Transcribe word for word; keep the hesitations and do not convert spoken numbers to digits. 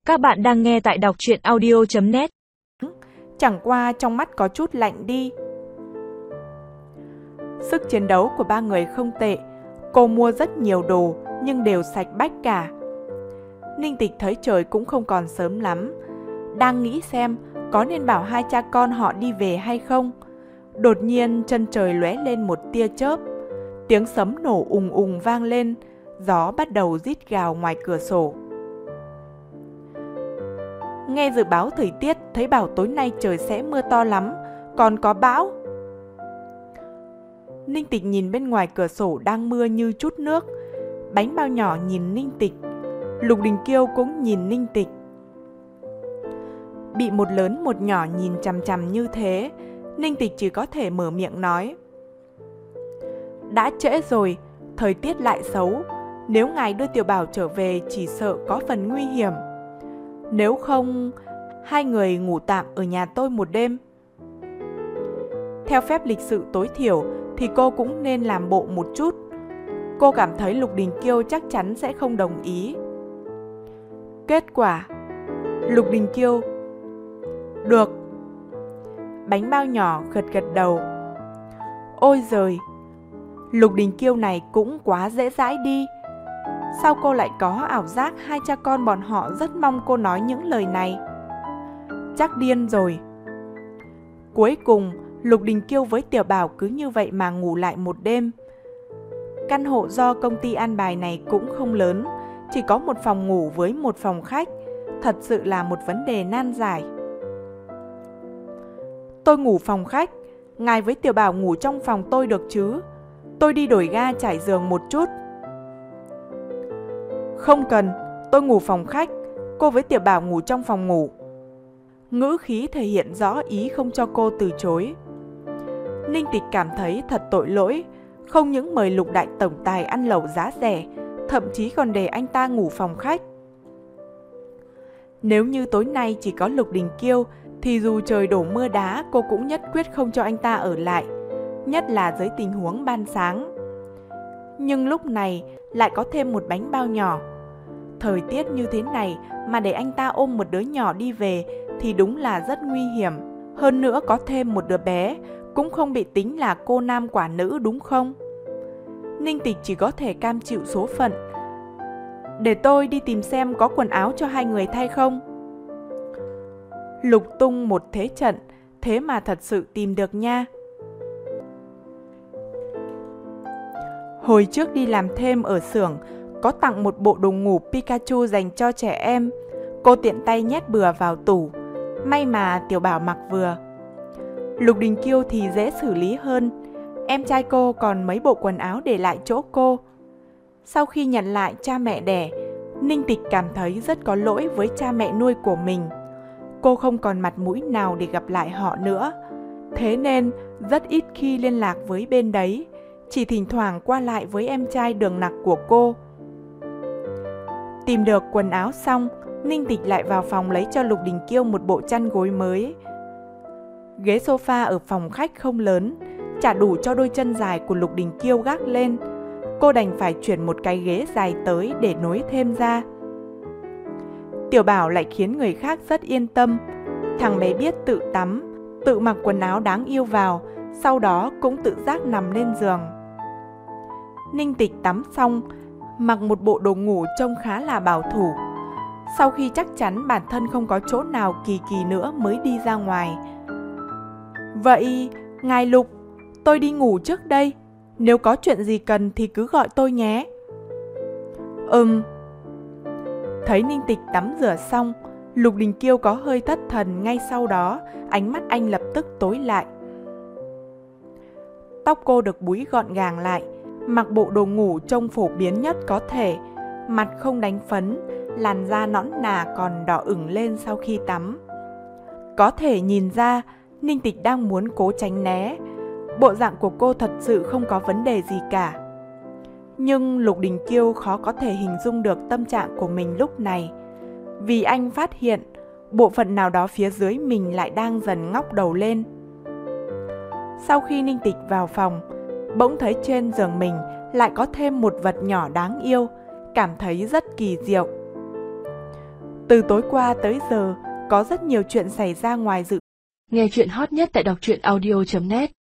Các bạn đang nghe tại đọc truyện audio chấm net. Chẳng qua trong mắt có chút lạnh đi. Sức chiến đấu của ba người không tệ. Cô mua rất nhiều đồ nhưng đều sạch bách cả. Ninh Tịch thấy trời cũng không còn sớm lắm, đang nghĩ xem có nên bảo hai cha con họ đi về hay không. Đột nhiên chân trời lóe lên một tia chớp, tiếng sấm nổ ùng ùng vang lên, gió bắt đầu rít gào ngoài cửa sổ. Nghe dự báo thời tiết thấy bảo tối nay trời sẽ mưa to lắm, còn có bão. Ninh Tịch nhìn bên ngoài cửa sổ đang mưa như chút nước. Bánh bao nhỏ nhìn Ninh Tịch, Lục Đình Kiêu cũng nhìn Ninh Tịch. Bị một lớn một nhỏ nhìn chằm chằm như thế, Ninh Tịch chỉ có thể mở miệng nói: đã trễ rồi, thời tiết lại xấu, nếu ngài đưa Tiểu Bảo trở về chỉ sợ có phần nguy hiểm. Nếu không, hai người ngủ tạm ở nhà tôi một đêm. Theo phép lịch sự tối thiểu thì cô cũng nên làm bộ một chút. Cô cảm thấy Lục Đình Kiêu chắc chắn sẽ không đồng ý. Kết quả, Lục Đình Kiêu: được. Bánh bao nhỏ gật gật đầu. Ôi giời, Lục Đình Kiêu này cũng quá dễ dãi đi. Sao cô lại có ảo giác hai cha con bọn họ rất mong cô nói những lời này? Chắc điên rồi. Cuối cùng, Lục Đình Kiêu với Tiểu Bảo cứ như vậy mà ngủ lại một đêm. Căn hộ do công ty an bài này cũng không lớn, chỉ có một phòng ngủ với một phòng khách, thật sự là một vấn đề nan giải. Tôi ngủ phòng khách, ngài với Tiểu Bảo ngủ trong phòng tôi được chứ? Tôi đi đổi ga trải giường một chút. Không cần, tôi ngủ phòng khách, cô với Tiểu Bảo ngủ trong phòng ngủ. Ngữ khí thể hiện rõ ý không cho cô từ chối. Ninh Tịch cảm thấy thật tội lỗi, không những mời Lục đại tổng tài ăn lẩu giá rẻ, thậm chí còn để anh ta ngủ phòng khách. Nếu như tối nay chỉ có Lục Đình Kiêu thì dù trời đổ mưa đá cô cũng nhất quyết không cho anh ta ở lại, nhất là dưới tình huống ban sáng. Nhưng lúc này lại có thêm một bánh bao nhỏ. Thời tiết như thế này mà để anh ta ôm một đứa nhỏ đi về thì đúng là rất nguy hiểm. Hơn nữa có thêm một đứa bé cũng không bị tính là cô nam quả nữ đúng không? Ninh Tịch chỉ có thể cam chịu số phận. Để tôi đi tìm xem có quần áo cho hai người thay không. Lục tung một thế trận, thế mà thật sự tìm được nha. Hồi trước đi làm thêm ở xưởng, có tặng một bộ đồ ngủ Pikachu dành cho trẻ em. Cô tiện tay nhét bừa vào tủ, may mà Tiểu Bảo mặc vừa. Lục Đình Kiêu thì dễ xử lý hơn, em trai cô còn mấy bộ quần áo để lại chỗ cô. Sau khi nhận lại cha mẹ đẻ, Ninh Tịch cảm thấy rất có lỗi với cha mẹ nuôi của mình. Cô không còn mặt mũi nào để gặp lại họ nữa, thế nên rất ít khi liên lạc với bên đấy, chỉ thỉnh thoảng qua lại với em trai Đường Nặc của cô. Tìm được quần áo xong, Ninh Tịch lại vào phòng lấy cho Lục Đình Kiêu một bộ chăn gối mới. Ghế sofa ở phòng khách không lớn, chả đủ cho đôi chân dài của Lục Đình Kiêu gác lên. Cô đành phải chuyển một cái ghế dài tới để nối thêm ra. Tiểu Bảo lại khiến người khác rất yên tâm. Thằng bé biết tự tắm, tự mặc quần áo đáng yêu vào, sau đó cũng tự giác nằm lên giường. Ninh Tịch tắm xong, mặc một bộ đồ ngủ trông khá là bảo thủ. Sau khi chắc chắn bản thân không có chỗ nào kỳ kỳ nữa mới đi ra ngoài. Vậy, ngài Lục, tôi đi ngủ trước đây. Nếu có chuyện gì cần thì cứ gọi tôi nhé. Ừm. Thấy Ninh Tịch tắm rửa xong, Lục Đình Kiêu có hơi thất thần, ngay sau đó ánh mắt anh lập tức tối lại. Tóc cô được búi gọn gàng lại, mặc bộ đồ ngủ trông phổ biến nhất có thể, mặt không đánh phấn, làn da nõn nà còn đỏ ửng lên sau khi tắm. Có thể nhìn ra Ninh Tịch đang muốn cố tránh né. Bộ dạng của cô thật sự không có vấn đề gì cả. Nhưng Lục Đình Kiêu khó có thể hình dung được tâm trạng của mình lúc này, vì anh phát hiện bộ phận nào đó phía dưới mình lại đang dần ngóc đầu lên. Sau khi Ninh Tịch vào phòng, bỗng thấy trên giường mình lại có thêm một vật nhỏ đáng yêu, cảm thấy rất kỳ diệu. Từ tối qua tới giờ, có rất nhiều chuyện xảy ra ngoài dự. Nghe chuyện hot nhất tại đọc truyện audio chấm net